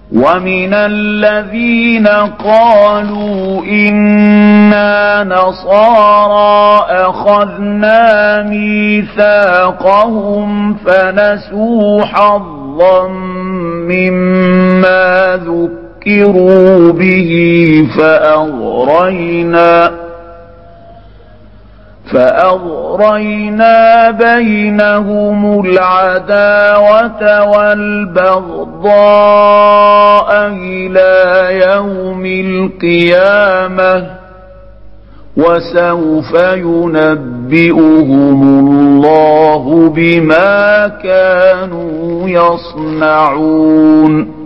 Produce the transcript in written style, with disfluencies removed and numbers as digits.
ومن الذين قالوا إنا نصارى أخذنا ميثاقهم فنسوا حظا مما ذكروا به فأغرينا بينهم العداوة والبغضاء إلى يوم القيامة وسوف ينبئهم الله بما كانوا يصنعون.